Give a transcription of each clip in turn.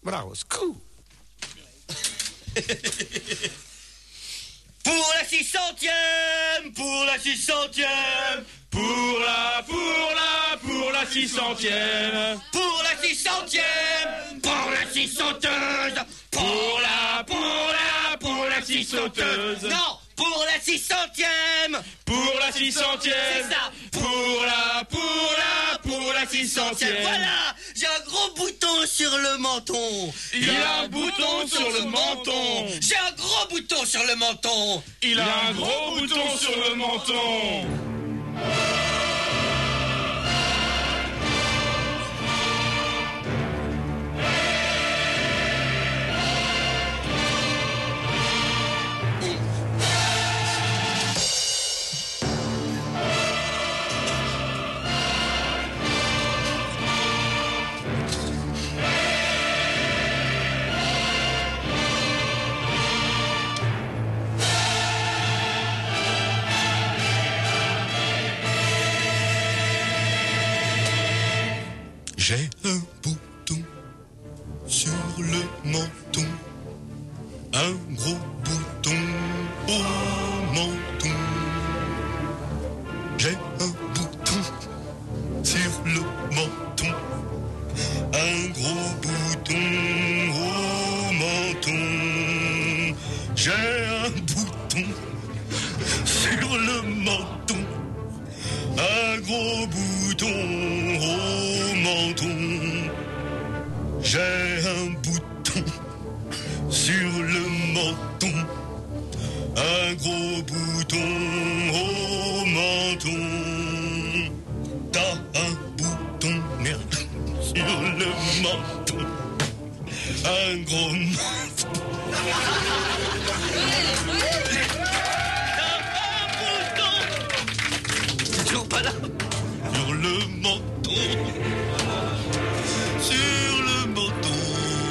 but I was cool. Pour la 600e, pour la 600e, Pour la 600e. pour la 600e, pour la 600euse, pour la 600euse. Non, pour la 600e. Pour la 600e. C'est ça. Pour la 600e. Voilà, j'ai un gros bouton sur le menton. Il a un bouton sur le menton. J'ai un gros bouton sur le menton. Il a un gros bouton sur le menton. J'ai un bouton sur le menton, un gros bouton au menton. J'ai un bouton sur le menton, un gros bouton au menton. J'ai un bouton sur le menton, un gros bouton au menton. J'ai un bouton sur le menton, un gros bouton au menton. T'as un bouton, merde, sur le menton, un gros menton. Toujours pas là. Sur le menton, sur le menton,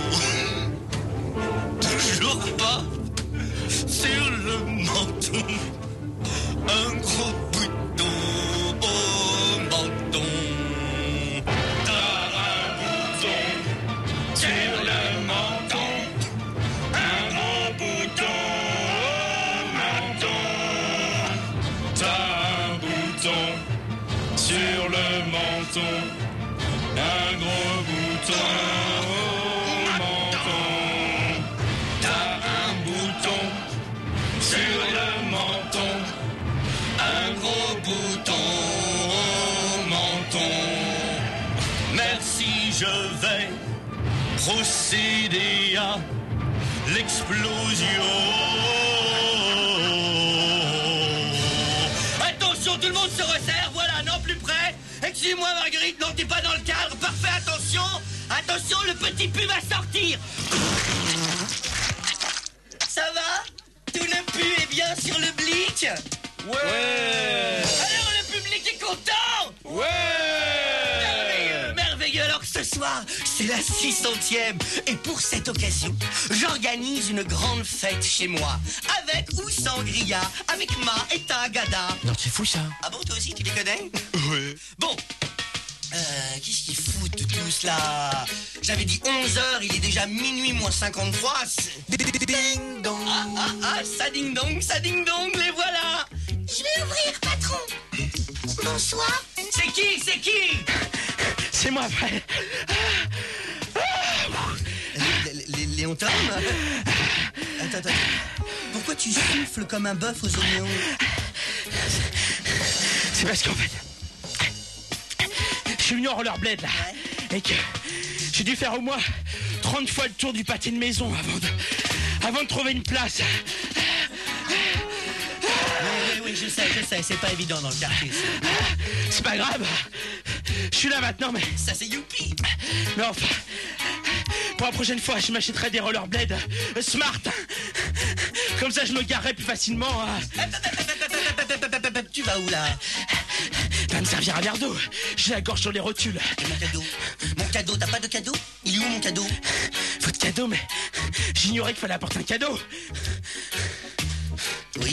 toujours pas, sur le menton, un gros bouton au menton. T'as un bouton sur le menton. Un gros bouton au menton. T'as un bouton sur le menton. Un gros bouton au menton. T'as un bouton sur le menton. Un gros bouton au menton. Merci, je vais procéder à l'explosion. Attention, tout le monde se resserre, voilà, non, plus près. Excusez-moi, Marguerite, non, t'es pas dans le cadre. Parfait, attention. Attention, le petit pu va sortir. Ça va? Tout le pu est bien sur le blic? Ouais. Alors, le public est content? Merveilleux, merveilleux. Alors que ce soir, c'est la 600e. Et pour cette occasion, j'organise une grande fête chez moi. Avec ou sans grilla, avec Ma et Tagada. Non, c'est fou ça. Ah bon, toi aussi, tu les connais? Ouais. Bon. Qu'est-ce qu'ils foutent tous là? J'avais dit 11h, il est déjà minuit moins 53. Ding dong. Ça ding dong, les voilà. Je vais ouvrir, patron. Bonsoir. C'est qui? C'est moi, frère. Léon Tom? Attends. Pourquoi tu souffles comme un bœuf aux oignons? C'est parce qu'en fait, je suis venu en rollerblade là, et que j'ai dû faire au moins 30 fois le tour du pâté de maison avant de trouver une place. Oui, je sais, c'est pas évident dans le quartier. C'est pas grave, je suis là maintenant, mais Ça, c'est youpi. Mais enfin, pour la prochaine fois, je m'achèterai des rollerblades smart. Comme ça, je me garerai plus facilement. Tu vas où là? Va me servir un verre d'eau. J'ai la gorge sur les rotules. Mon cadeau, t'as pas de cadeau? Il est où mon cadeau? Votre cadeau, mais j'ignorais qu'il fallait apporter un cadeau. Oui.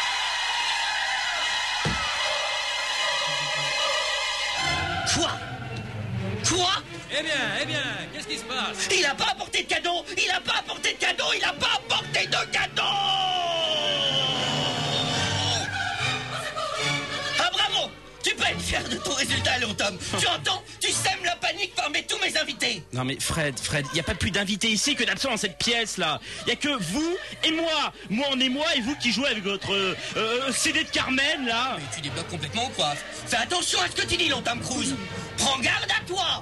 Quoi? Quoi? Eh bien, qu'est-ce qui se passe? Il a pas apporté de cadeau! Il a pas apporté de cadeau! Il a pas apporté de cadeau! Ah bravo! Tu peux être fier de ton résultat, Léon Tom. Tu entends? Tu sèmes la panique parmi tous mes invités. Non mais Fred, il y a pas plus d'invités ici que d'absents dans cette pièce là. Il y a que vous et moi. Moi on est moi et vous qui jouez avec votre CD de Carmen là. Mais tu débloques complètement ou quoi? Fais attention à ce que tu dis, Léon Tom Cruise. Prends garde à toi.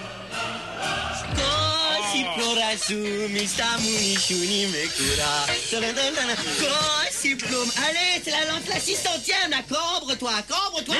Allez, c'est la 600e, là. Cambre-toi. Mais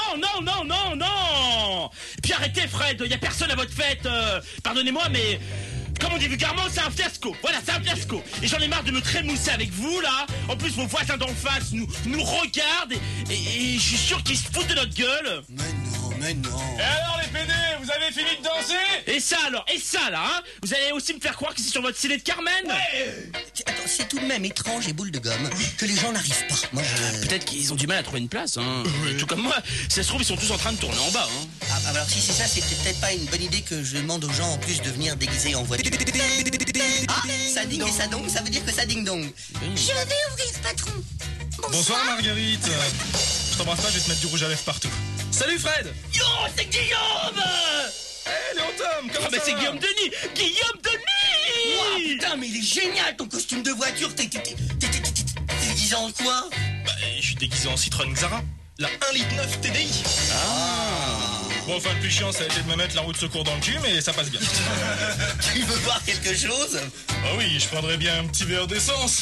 non. Et puis arrêtez Fred, il y a personne à votre fête. Pardonnez-moi mais comme on dit vulgairement, c'est un fiasco. Voilà, c'est un fiasco. Et j'en ai marre de me trémousser avec vous là. En plus vos voisins d'en face nous regardent et je suis sûr qu'ils se foutent de notre gueule. Mais non. Et alors les PD, vous avez fini de danser? Et ça là, hein? Vous allez aussi me faire croire que c'est sur votre CD de Carmen? Ouais. Attends, c'est tout de même étrange et boule de gomme que les gens n'arrivent pas. Moi, Peut-être qu'ils ont du mal à trouver une place, hein. Tout comme moi. Si ça se trouve, ils sont tous en train de tourner en bas, hein. Ah, alors si c'est ça, c'est peut-être pas une bonne idée que je demande aux gens en plus de venir déguisés en voiture. Ah, ça ding et ça dong, ça veut dire que ça ding dong. Je vais ouvrir, patron. Bonsoir Marguerite. Je t'embrasse pas, je vais te mettre du rouge à lèvres partout. Salut Fred. Yo, c'est Guillaume. Eh Léon Tom, comment Ah bah ça c'est va? Guillaume Denis. Ouah, putain, mais il est génial ton costume de voiture. T'es déguisé en quoi? Bah, je suis déguisé en Citroën Xara, la 1,9 litre TDI. Bon, enfin, le plus chiant, ça a été de me mettre la roue de secours dans le cul, mais ça passe bien. Tu veux voir quelque chose? Ah oui, je prendrais bien un petit verre d'essence.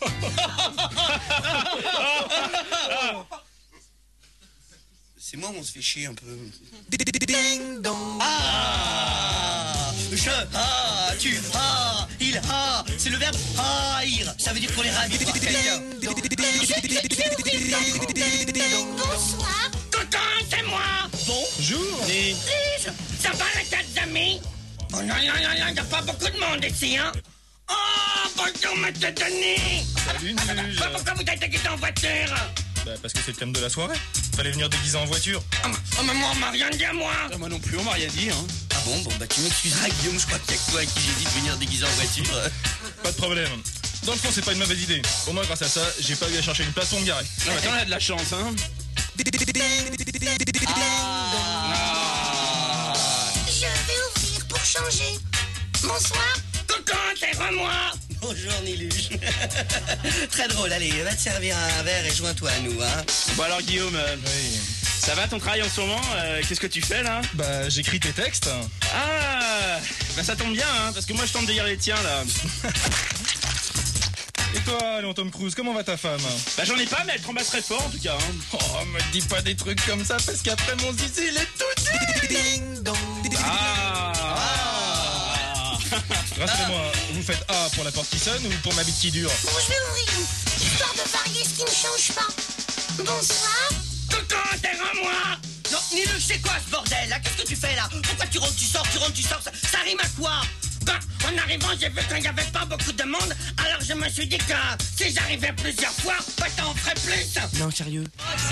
C'est moi où on se fait chier un peu. Ding dong. Ah, je tu il c'est le verbe haïr. Ça veut dire qu'on les ravit. Bonsoir. Tonton, c'est moi. Bonjour. Ça va les quatre amis? Oh non, y a pas beaucoup de monde ici, hein? Oh, bonjour, monsieur Denis. Salut, Nuge. Pourquoi vous êtes déguisé en voiture? Bah, parce que c'est le thème de la soirée. Fallait venir déguisé en voiture. Oh, mais moi, on m'a rien dit à moi. Moi non plus, on m'a rien dit, hein. Ah bon, bah tu m'excuseras, Guillaume, je crois qu'il y a que toi à qui j'ai dit de venir déguisé en voiture. Pas de problème. Dans le fond, c'est pas une mauvaise idée. Au moins, grâce à ça, j'ai pas eu à chercher une place pour me garer. Non, mais on a de la chance, hein. Je vais ouvrir pour changer. Bonsoir. Coucou, c'est moi. Bonjour, Niluche. Très drôle, allez, va te servir un verre et joins-toi à nous, hein. Bon alors Guillaume, Oui. ça va ton travail en ce moment? Qu'est-ce que tu fais là? Bah, j'écris tes textes. Ah, bah ça tombe bien, hein, parce que moi je tente de lire les tiens là. Et toi, Léon Tom Cruise, comment va ta femme? Bah j'en ai pas, mais elle trembasse très fort en tout cas, hein. Oh, me dis pas des trucs comme ça, parce qu'après mon zizi, il est tout dit. Ding dong. Rassurez-moi, vous faites A pour la porte qui sonne ou pour ma bite qui dure? Bon, je vais ouvrir. Histoire de varier ce qui ne change pas. Bonsoir. Coucou, c'est moi. Non, Niluche, c'est quoi ce bordel là? Qu'est-ce que tu fais là? Pourquoi tu rentres, tu sors, ça rime à quoi? Ben, en arrivant, j'ai vu qu'il n'y avait pas beaucoup de monde, alors je me suis dit que si j'arrivais plusieurs fois, ben t'en ferais plus. Non, sérieux.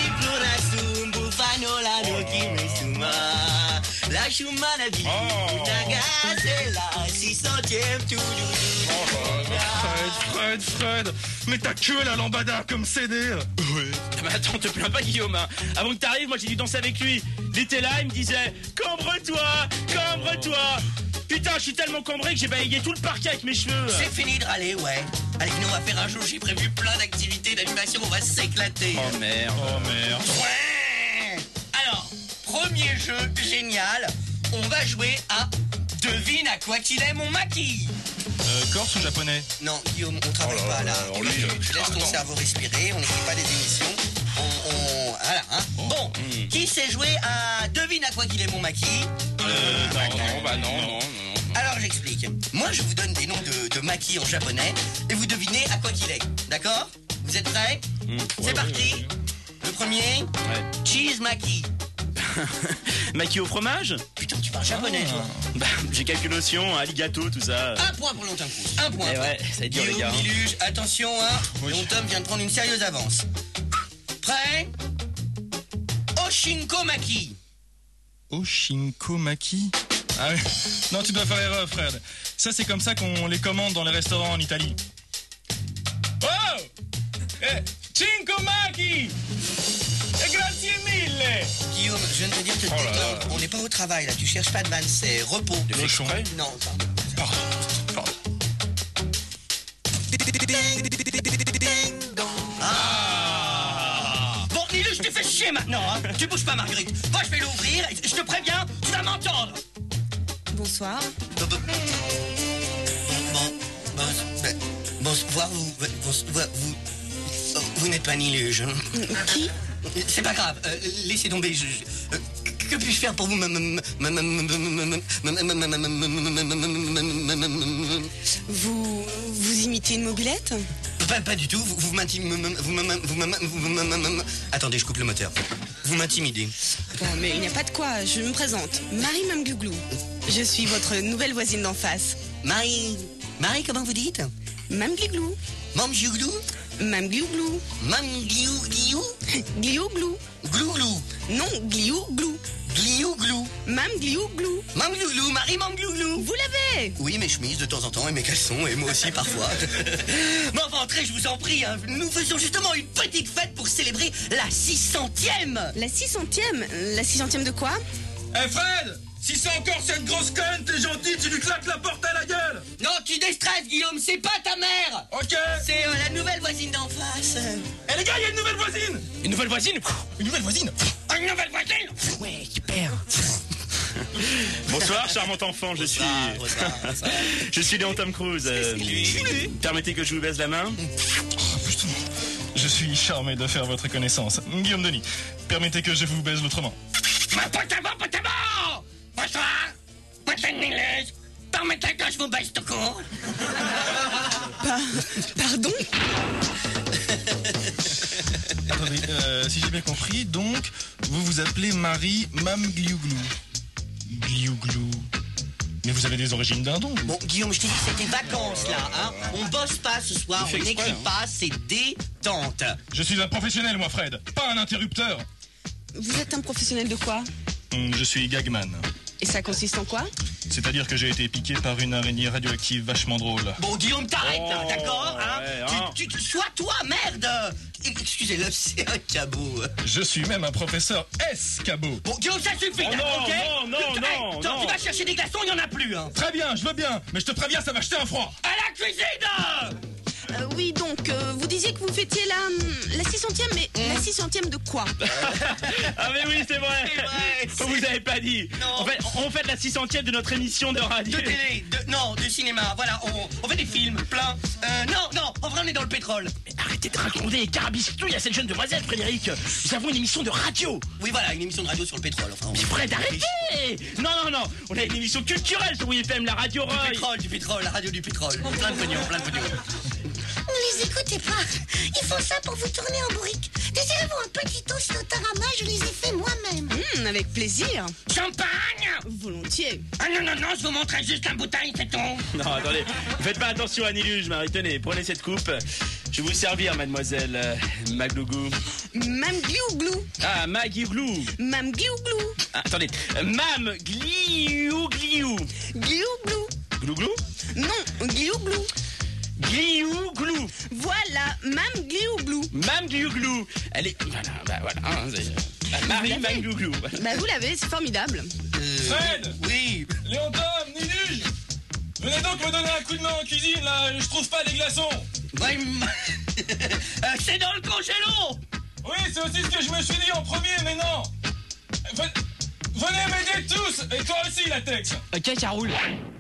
Fred, mais t'as que la lambada comme CD. Oui. Ah bah attends, te plains pas Guillaume, hein. Avant que t'arrives, moi j'ai dû danser avec lui. Il était là, il me disait cambre-toi. Putain, je suis tellement cambré que j'ai balayé tout le parquet avec mes cheveux. C'est fini de râler, ouais. Allez, nous on va faire un jeu, j'ai prévu plein d'activités, d'animation, on va s'éclater. Oh merde. Ouais. Alors, premier jeu génial, on va jouer à devine à quoi qu'il est mon maquis. Corse ou japonais? Non, Guillaume, on travaille pas là. Tu laisses ton cerveau respirer, on n'écrit pas des émissions. Voilà, hein. Bon, qui sait jouer à devine à quoi qu'il est mon maquis? Non. Alors j'explique. Moi je vous donne des noms de maquis en japonais et vous devinez à quoi qu'il est. D'accord? Vous êtes prêts? C'est parti. Le premier, cheese maki. Maki au fromage? Putain, tu parles japonais toi. Bah, j'ai quelques notions, alligato, tout ça. Un point pour Longtemps Cruise. Un point. Eh ouais, ça va être dur les gars. Guillaume, Niluche, attention, hein. Longtemps vient de prendre une sérieuse avance. Prêt? Oshinko maki. Oshinko Maki? Ah oui. Non, tu dois faire erreur, Fred. Ça, c'est comme ça qu'on les commande dans les restaurants en Italie. Oh! Cinco Maggi! Et grazie mille! Guillaume, je viens de te dire, Oh là là. on n'est pas au travail là, tu cherches pas de vanne, c'est repos. Des cochons. Non, pardon. Pardon. Bon, Nilu, je te fais chier maintenant, hein. Tu bouges pas, Marguerite. Moi, je vais l'ouvrir, et je te préviens, tu vas m'entendre. Bonsoir. Bonsoir, vous n'êtes pas Niluge. Qui? C'est pas grave, laissez tomber. Que puis-je faire pour vous, Vous imitez une mobilette? Pas du tout, vous m'intimidez. Attendez, je coupe le moteur. Vous m'intimidez. Bon, mais il n'y a pas de quoi, je me présente. Marie Mamglouglou. Je suis votre nouvelle voisine d'en face. Marie, comment vous dites? Mamgliglou. Mamglouglou? Mamglouglou. Mamgliou? Gliouglou. Glouglou? Non, gliouglou. Gliouglou? Mamgliouglou. Mamglouglou, Marie Mamglouglou? Vous l'avez! Oui, mes chemises de temps en temps et mes caleçons, et moi aussi parfois. Mais enfin, entrez, je vous en prie, hein. Nous faisons justement une petite fête pour célébrer la 600e. La 600e? La 600e de quoi? Eh Fred! Si c'est encore cette grosse conne, t'es gentil, tu lui claques la porte à la gueule! Non, tu déstresses, Guillaume, c'est pas ta mère. Ok! C'est la nouvelle voisine d'en face. Eh les gars, il y a une nouvelle voisine! Une nouvelle voisine? Une nouvelle voisine! Une nouvelle voisine? Ouais, super. Bonsoir, charmant enfant, je suis Léon Tom Cruise. Permettez que je vous baise la main. Putain. Je suis charmé de faire votre connaissance. Guillaume Denis, permettez que je vous baise l'autrement. Bonsoir, voisine Niluge. Permettez que je vous baisse tout court. Pardon? Attendez, si j'ai bien compris, donc, vous vous appelez Marie Mamgliouglou. Gliouglou. Mais vous avez des origines dindon. Bon, Guillaume, je t'ai dit que c'était vacances, là, hein. On bosse pas ce soir, on n'écrit pas, c'est détente. Je suis un professionnel, moi, Fred, pas un interrupteur. Vous êtes un professionnel de quoi? Je suis gagman. Et ça consiste en quoi? C'est-à-dire que j'ai été piqué par une araignée radioactive vachement drôle. Bon, Guillaume, t'arrêtes, là, Oh, d'accord, hein, ouais, hein. Sois toi, merde. Excusez-le, c'est un cabot. Je suis même un professeur S-cabot. Bon, Guillaume, ça suffit, Oh, là, non, ok? non, Attends, non. tu vas chercher des glaçons, il y en a plus, hein. Très bien, je veux bien, mais je te préviens, ça va jeter un froid. À la cuisine. Oui, donc, vous disiez que vous fêtiez la 600e, mais la 600e de quoi? Ah mais oui, c'est vrai. C'est vrai, Vous avez pas dit. Non. En fait, on fête la 600e de notre émission de radio. De télé, de cinéma, voilà, on fait des films, plein. Non, en vrai, on est dans le pétrole. Mais arrêtez de raconter les carabistouilles à cette jeune demoiselle, Frédéric. Nous avons une émission de radio. Oui, voilà, une émission de radio sur le pétrole, enfin. Mais Fred, arrêtez. Non. On a une émission culturelle sur WFM, la radio Roy. Du pétrole, la radio du pétrole. Plein de pognon. Ne les écoutez pas. Ils font ça pour vous tourner en bourrique. Désirez-vous un petit toast au tarama? Je les ai fait moi-même. Avec plaisir. Champagne. Volontiers. Ah non, je vous montrais juste la bouteille, c'est tout. Non, attendez. Faites pas attention à Niluge, Marie. Tenez, prenez cette coupe. Je vais vous servir, mademoiselle Maglougou. Mamgliouglou. Ah, Maglougou. Mamgliouglou. Ah, attendez. Mam Gliouglou. Gliouglou. Glouglou? Non, gliouglou. Gliouglou. Voilà, Mamgliouglou. Mam Gliouglou. Elle est... Voilà. Hein, Marie Maglougou. Bah vous l'avez, c'est formidable. Fred! Oui. Léon Tom, Niluge! Venez donc me donner un coup de main en cuisine, là, je trouve pas les glaçons! Ouais, c'est dans le congélo. Oui, c'est aussi ce que je me suis dit en premier, mais non! Venez m'aider tous! Et toi aussi, Latex! Ok, ça roule.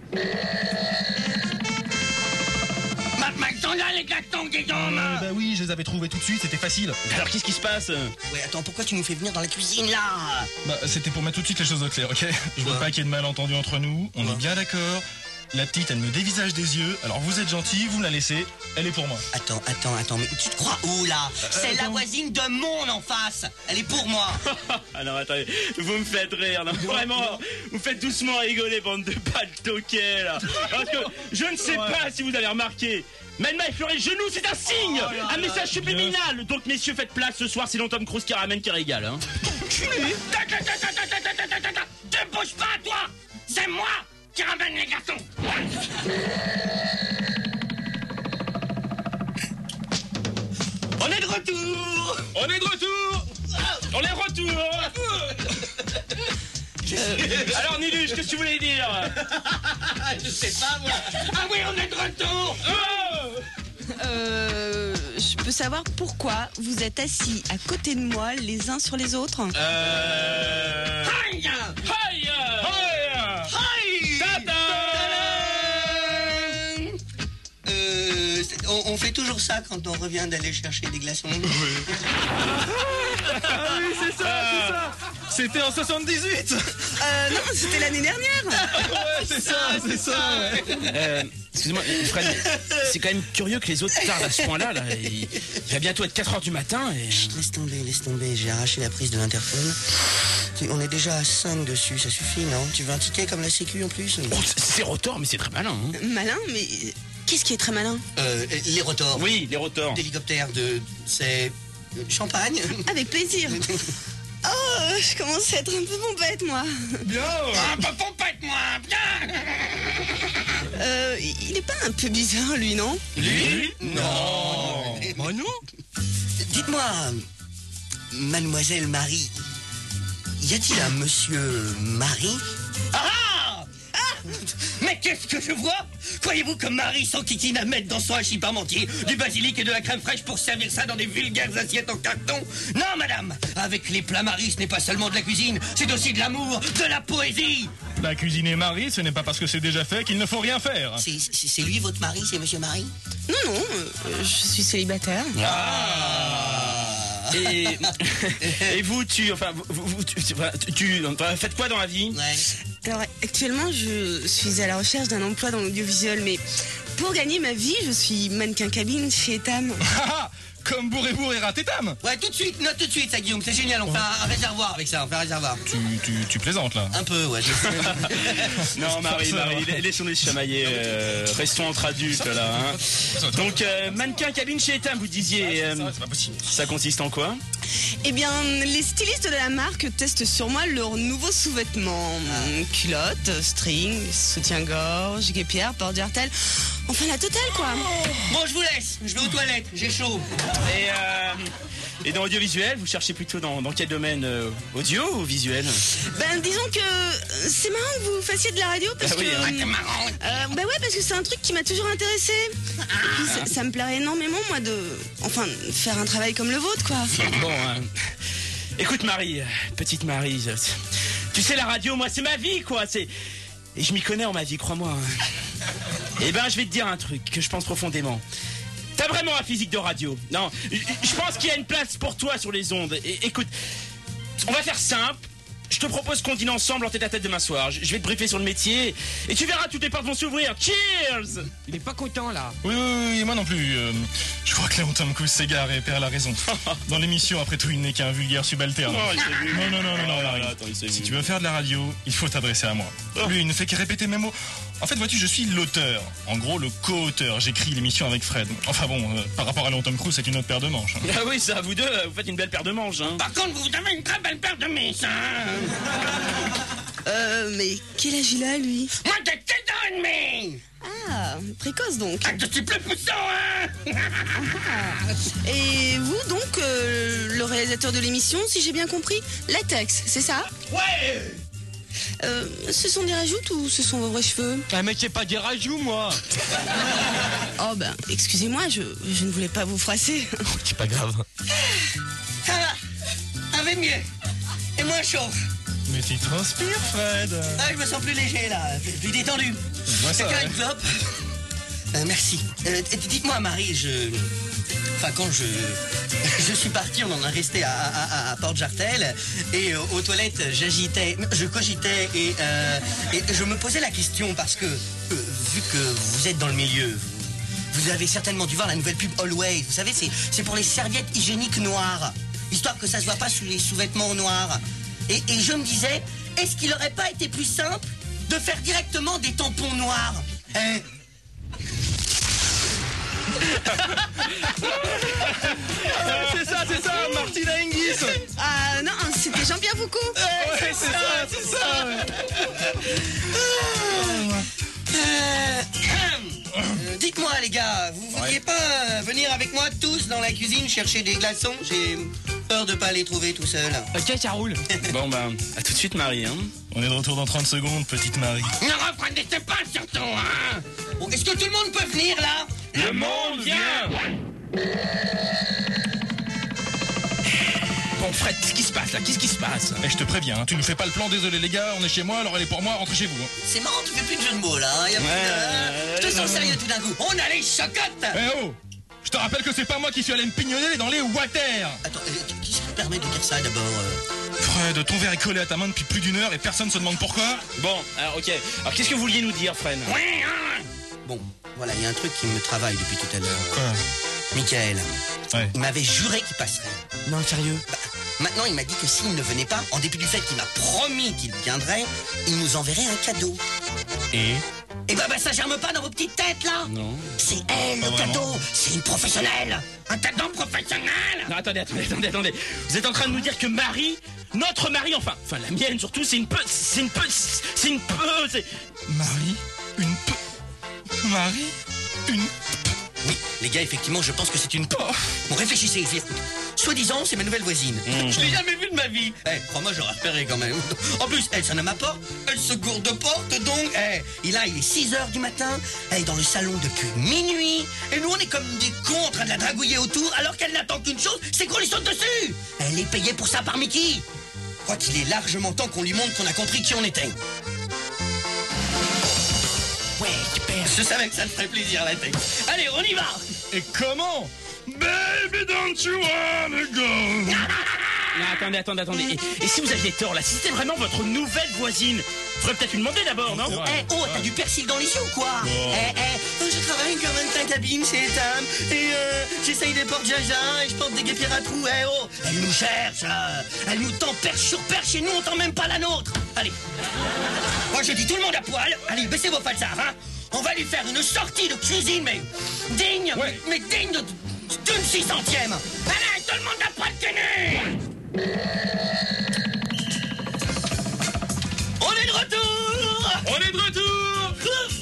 Ils sont là, les glaçons, Guillaume. Bah oui, je les avais trouvés tout de suite, c'était facile. Alors, qu'est-ce qui se passe? Ouais, attends, pourquoi tu nous fais venir dans la cuisine, là? Bah, c'était pour mettre tout de suite les choses au clair, ok? Je veux Ouais. pas qu'il y ait de malentendus entre nous, on Ouais. est bien d'accord. La petite, elle me dévisage des yeux, alors vous êtes gentil, vous me la laissez, elle est pour moi. Attends, mais tu te crois où, là? C'est la voisine de mon en face. Elle est pour moi. Alors attendez, vous me faites rire, non, vraiment, vous me faites doucement rigoler, bande de paltoquets, là. Parce que je ne sais pas si vous avez remarqué, mais elle m'a effleuré le genou, c'est un signe, un message subliminal. Donc messieurs, faites place, ce soir c'est Léon Tom Cruise qui ramène qui régale, hein. Ne bouge pas, toi. C'est moi qui ramène les garçons. On est de retour. On est de retour. On est de retour. Alors Niluche, qu'est-ce que tu voulais dire? Je sais pas moi. Ah oui, on est de retour. Je peux savoir pourquoi vous êtes assis à côté de moi les uns sur les autres? Aïe. Aïe. Aïe. Tadam. On fait toujours ça quand on revient d'aller chercher des glaçons. Ah oui, c'est ça. C'était en 78. Non, c'était l'année dernière. Ouais, c'est ça. Excusez-moi, Fred, c'est quand même curieux que les autres tardent à ce point-là. Là. Il va bientôt être 4h du matin. Et... Chut, laisse tomber. J'ai arraché la prise de l'interphone. On est déjà à 5 dessus, ça suffit, non? Tu veux un ticket comme la sécu en plus? Oh, c'est rotor, mais c'est très malin. Hein. Malin, mais qu'est-ce qui est très malin? Les rotors. Oui, les rotors. D'hélicoptère c'est... Champagne. Avec plaisir. Oh, je commence à être un peu pompette, moi. Bien. Ah, pas pompette, moi. Bien. Il est pas un peu bizarre, lui, non? Lui? Non. Moi non. Dites-moi, mademoiselle Marie, y a-t-il un monsieur Marie? Mais qu'est-ce que je vois? Croyez-vous que Marie s'enquiquine à mettre dans son hachis parmentier du basilic et de la crème fraîche pour servir ça dans des vulgaires assiettes en carton? Non, madame. Avec les plats Marie, ce n'est pas seulement de la cuisine, c'est aussi de l'amour, de la poésie. La cuisine est Marie, ce n'est pas parce que c'est déjà fait qu'il ne faut rien faire. C'est lui votre mari, c'est monsieur Marie? Non, je suis célibataire. Et vous, tu faites quoi dans la vie? Ouais. Alors, actuellement, je suis à la recherche d'un emploi dans l'audiovisuel, mais pour gagner ma vie, je suis mannequin cabine chez Etam. Comme Bourg et Ratétam. Ouais, tout de suite, note tout de suite ça, Guillaume, c'est génial, on fait un réservoir avec ça, on fait un réservoir. Tu plaisantes là. Un peu, ouais. Non, Marie, laissons-les se chamailler. Restons entre adultes là. Hein. Donc, mannequin cabine chez Etam, vous disiez. C'est pas possible. Ça consiste en quoi? Eh bien, les stylistes de la marque testent sur moi leurs nouveaux sous-vêtements. Culottes, string, soutien-gorge, guêpière, porte-jartel. Enfin, la totale, quoi. Bon, je vous laisse, je vais aux toilettes, j'ai chaud. Et dans l'audiovisuel, vous cherchez plutôt dans quel domaine? Audio ou visuel? Ben, disons que c'est marrant que vous fassiez de la radio parce oui, que... C'est marrant. Bah ouais, parce que c'est un truc qui m'a toujours intéressé. Et puis, ça me plairait énormément, moi, de faire un travail comme le vôtre, quoi. Bon, écoute Marie, petite Marie, tu sais la radio, moi c'est ma vie quoi, et je m'y connais en ma vie, crois-moi. Eh ben je vais te dire un truc que je pense profondément. T'as vraiment un physique de radio. Non, je pense qu'il y a une place pour toi sur les ondes. Et, écoute, on va faire simple. Je te propose qu'on dîne ensemble en tête-à-tête demain soir. Je vais te briefer sur le métier et tu verras, toutes les portes vont s'ouvrir. Cheers! Il est pas content là. Oui, moi non plus. Je crois que Léon Tom Cruise s'égare et perd la raison. Dans l'émission, après tout, il n'est qu'un vulgaire subalterne. Oh, il s'est vu. Non, Marie. Attends, il s'est Si vu. tu veux faire de la radio, il faut t'adresser à moi. Lui, il ne fait que répéter mes mots. En fait, vois-tu, je suis l'auteur. En gros, le co-auteur. J'écris l'émission avec Fred. Enfin bon, par rapport à Léon Tom Cruise, c'est une autre paire de manches. Hein. Ah oui, ça, vous deux, vous faites une belle paire de manches. Hein. Par contre, vous avez une très belle paire de miss, hein. Mais quel âge il a, lui? Moi, j'ai 7 ans et demi. Ah, précoce, donc. Ah, je suis plus poussant, hein. Et vous, donc, le réalisateur de l'émission, si j'ai bien compris, Latex, c'est ça? Ouais. Ce sont des rajouts ou ce sont vos vrais cheveux? Ah mais c'est pas des rajouts moi. Oh ben, excusez-moi, je ne voulais pas vous froisser. C'est pas grave. Ça va. Un peu mieux. Et moins chaud. Mais tu transpires, Fred. Ah, je me sens plus léger, là. Plus détendu. Je vois ça, Quelqu'un ouais. une clope? Merci. Dites-moi, Marie, quand je suis parti, on en est resté à Porte-Jartel, et aux toilettes, je cogitais, et je me posais la question, parce que, vu que vous êtes dans le milieu, vous avez certainement dû voir la nouvelle pub Always. Vous savez, c'est pour les serviettes hygiéniques noires, histoire que ça se voit pas sous les sous-vêtements noirs. Et je me disais, est-ce qu'il aurait pas été plus simple de faire directement des tampons noirs, hein? C'est ça, Martina Hingis. Ah non, c'était Jean-Pierre Foucault. Ouais, c'est ça. les gars, vous vouliez pas venir avec moi tous dans la cuisine chercher des glaçons? J'ai peur de pas les trouver tout seul. Ok, ça roule. Bon, ben, à tout de suite, Marie, hein. On est de retour dans 30 secondes, petite Marie. Ne refroidissez pas surtout, hein. Bon, est-ce que tout le monde peut venir, là? Le monde vient. Bon, Fred, qu'est-ce qui se passe, là? Qu'est-ce qui se passe? Eh, je te préviens, hein, tu nous fais pas le plan, désolé les gars, on est chez moi, alors elle est pour moi, rentrez chez vous. Hein. C'est marrant, tu fais plus de jeu de mots, là. Y a plus de... Je te sens sérieux tout d'un coup. On a les chocottes. Eh oh! Je te rappelle que c'est pas moi qui suis allé me pignonner dans les water. Attends, qui se permet de dire ça, d'abord Fred, ton verre est collé à ta main depuis plus d'une heure et personne se demande pourquoi. Bon, alors, ok. Alors, qu'est-ce que vous vouliez nous dire, Fred? Bon, voilà, il y a un truc qui me travaille depuis tout à l'heure. Quoi? Michael. Ouais. Il m'avait juré qu'il passerait. Non, sérieux. Bah, maintenant, il m'a dit que s'il ne venait pas, en dépit du fait qu'il m'a promis qu'il viendrait, il nous enverrait un cadeau. Et bah, ça germe pas dans vos petites têtes, là? Non. C'est elle, le vraiment. cadeau. C'est une professionnelle. Un cadeau professionnel. Non, attendez. Vous êtes en train de nous dire que Marie, notre Marie, enfin la mienne surtout, c'est Marie, une Oui, les gars, effectivement, je pense que c'est une... Bon, réfléchissez. Soi-disant, c'est ma nouvelle voisine. Je l'ai jamais vue de ma vie. Crois-moi, j'aurais repéré quand même. En plus, elle sonne à ma porte, elle se gourde porte, donc... Et là, il est 6h du matin, elle est dans le salon depuis minuit, et nous, on est comme des cons en train de la dragouiller autour, alors qu'elle n'attend qu'une chose, c'est qu'on lui saute dessus. Elle est payée pour ça par Mickey. Je crois qu'il est largement temps qu'on lui montre qu'on a compris qui on était. Ouais, super. Je savais que ça te ferait plaisir, la tête. Allez, on y va. Et comment? Baby, don't you wanna go? Non, attendez. Et si vous aviez tort, là, si c'était vraiment votre nouvelle voisine, faudrait peut-être lui demander d'abord, non? T'as du persil dans les yeux ou quoi? Je travaille comme un cabine chez Etam, et j'essaye des portes jaja, et je porte des guépières à trous, elle nous cherche, elle nous tend perche sur perche, et nous on tend même pas la nôtre. Allez. Moi je dis tout le monde à poil, allez, baissez vos falsards, hein. On va lui faire une sortie de cuisine, mais digne, mais digne d'une 600e. Allez, tout le monde à poil tenu. On est de retour. On est de retour.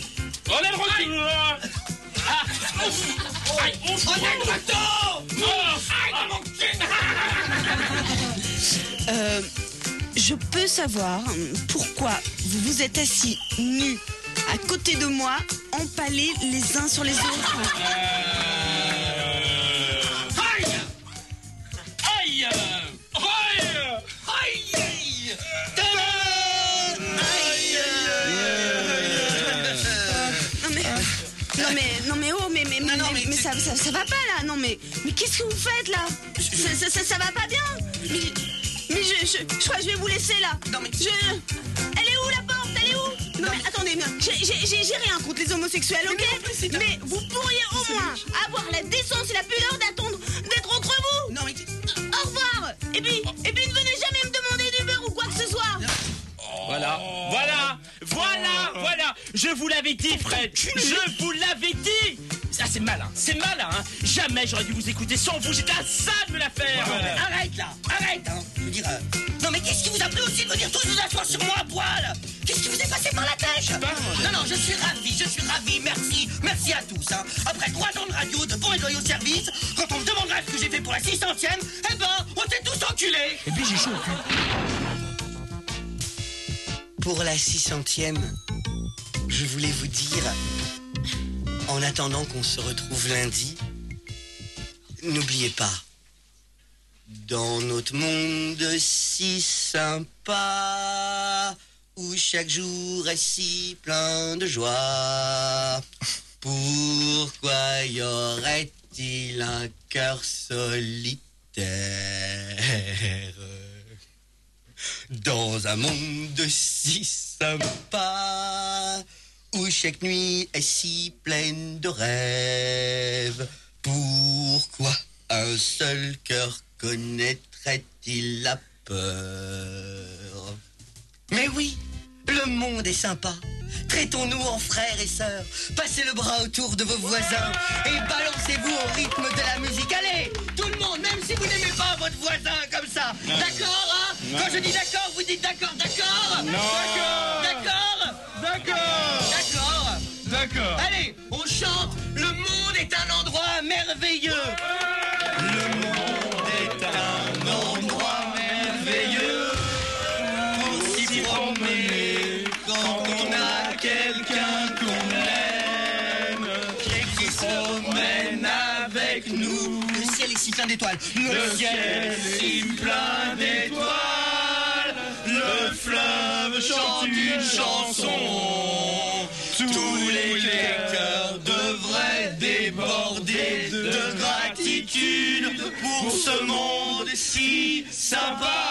Ah. Aïe. On est de retour. Aïe, mon cul. Je peux savoir pourquoi vous vous êtes assis nus à côté de moi, empalés les uns sur les autres. Mais ça va pas là, non mais qu'est-ce que vous faites là? Ça va pas bien. Mais je crois que je vais vous laisser là. Non mais... Elle est où la porte? Elle est où? Non mais attendez, j'ai rien contre les homosexuels, ok? Mais vous pourriez au moins avoir la décence et la pudeur d'attendre d'être entre vous. Non mais... Au revoir. Et puis ne venez jamais me demander du beurre ou quoi que ce soit. Voilà. Je vous l'avais dit, Fred. Je vous l'avais dit. Ah, c'est malin. Hein. Jamais j'aurais dû vous écouter sans vous. J'étais à ça de me la faire. Arrête là, hein. Je veux dire... Non mais qu'est-ce qui vous a pris aussi de venir tous vous asseoir sur moi à poil? Qu'est-ce qui vous est passé par la tête? Non, je suis ravi, merci à tous, hein. Après 3 ans de radio, de bons et loyaux services, quand on me demandera ce que j'ai fait pour la 600e, on s'est tous enculés. Et puis j'ai chaud au cul. Pour la 600e, je voulais vous dire, en attendant qu'on se retrouve lundi, n'oubliez pas, dans notre monde si sympa, où chaque jour est si plein de joie, pourquoi y aurait-il un cœur solitaire dans un monde si sympa, où chaque nuit est si pleine de rêves? Pourquoi un seul cœur connaîtrait-il la peur? Mais oui, le monde est sympa. Traitons-nous en frères et sœurs. Passez le bras autour de vos voisins et balancez-vous au rythme de la musique. Allez, tout le monde, même si vous n'aimez pas votre voisin comme ça. D'accord, hein? Quand je dis d'accord, vous dites d'accord? D'accord. D'accord. Allez, on chante le monde d'étoiles. Le ciel est plein d'étoiles, le fleuve chante une chanson. Tous les cœurs devraient déborder de gratitude pour ce monde si sympa.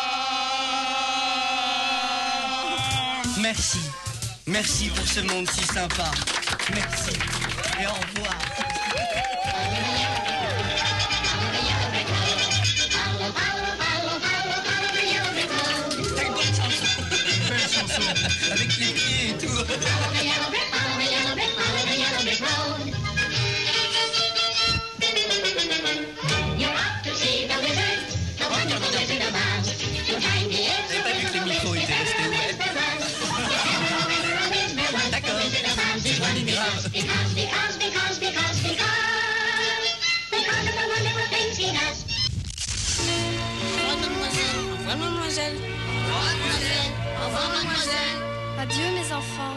Merci. Merci pour ce monde si sympa. Merci. Et au revoir. Avec les pieds et tout. J'avais pas vu que les micros étaient restés ouverts. D'accord. C'est pas grave. Au revoir, mademoiselle. Au revoir, mademoiselle. Au revoir, mademoiselle. Adieu mes enfants.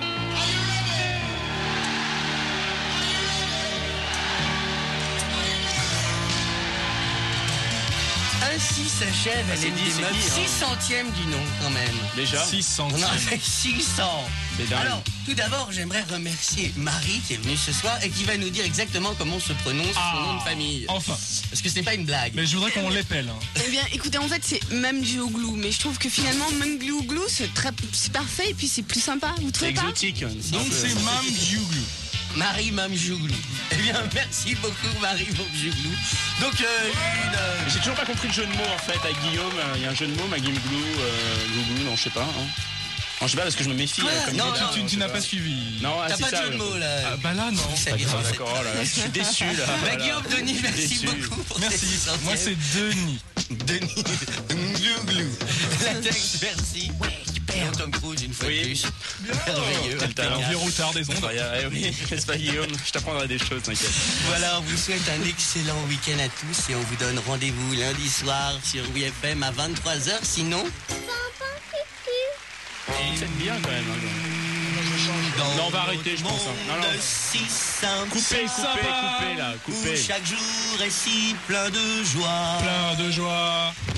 Ainsi s'achève c'est l'une dit, des c'est meubles dit, hein. 600e du nom quand même. Déjà 6 On en a centimes. fait 600. C'est dingue. Alors, tout d'abord, j'aimerais remercier Marie qui est venue ce soir et qui va nous dire exactement comment se prononce son nom de famille. Enfin. Parce que c'est pas une blague. Mais je voudrais qu'on l'épelle. Hein. Eh bien, écoutez, en fait, c'est Mamdioglou, mais je trouve que finalement, Mamdioglou, c'est parfait et puis c'est plus sympa. Vous C'est trouvez pas? exotique. Donc c'est Mam Dioglou. Marie Mamjouglou. Eh bien, merci beaucoup Marie Mamjouglou. Donc, J'ai toujours pas compris le jeu de mots en fait avec Guillaume. Il y a un jeu de mots, Magim Glou, Glouglou, non, je sais pas. Hein. Non, je sais pas parce que je me méfie. Quoi comme Non, il dit. non, Tu je sais n'as pas suivi. Non, ah, t'as c'est pas de ça. jeu de mots là. Ah, bah là, non. Ça Ah, vient. d'accord, oh là là, je suis déçu là. Bah, voilà. Guillaume Denis, merci Déçu. beaucoup pour Merci. cette 600e. Moi, c'est Denis. Denis Glouglou. La texte, merci. Et Tom Cruise une fois de Oui. plus. Merveilleux. Quel T'es talent. un vieux routard des ondes. Eh oui, n'est-ce pas Guillaume? Je t'apprendrai des choses, t'inquiète. Voilà, on vous souhaite un excellent week-end à tous et on vous donne rendez-vous lundi soir sur WFM à 23h. Sinon, C'est bien quand même. Hein. Non, on va arrêter, je pense. Hein. Non, non. Si simple, Coupez là, où coupez. chaque jour est si plein de joie. Plein de joie.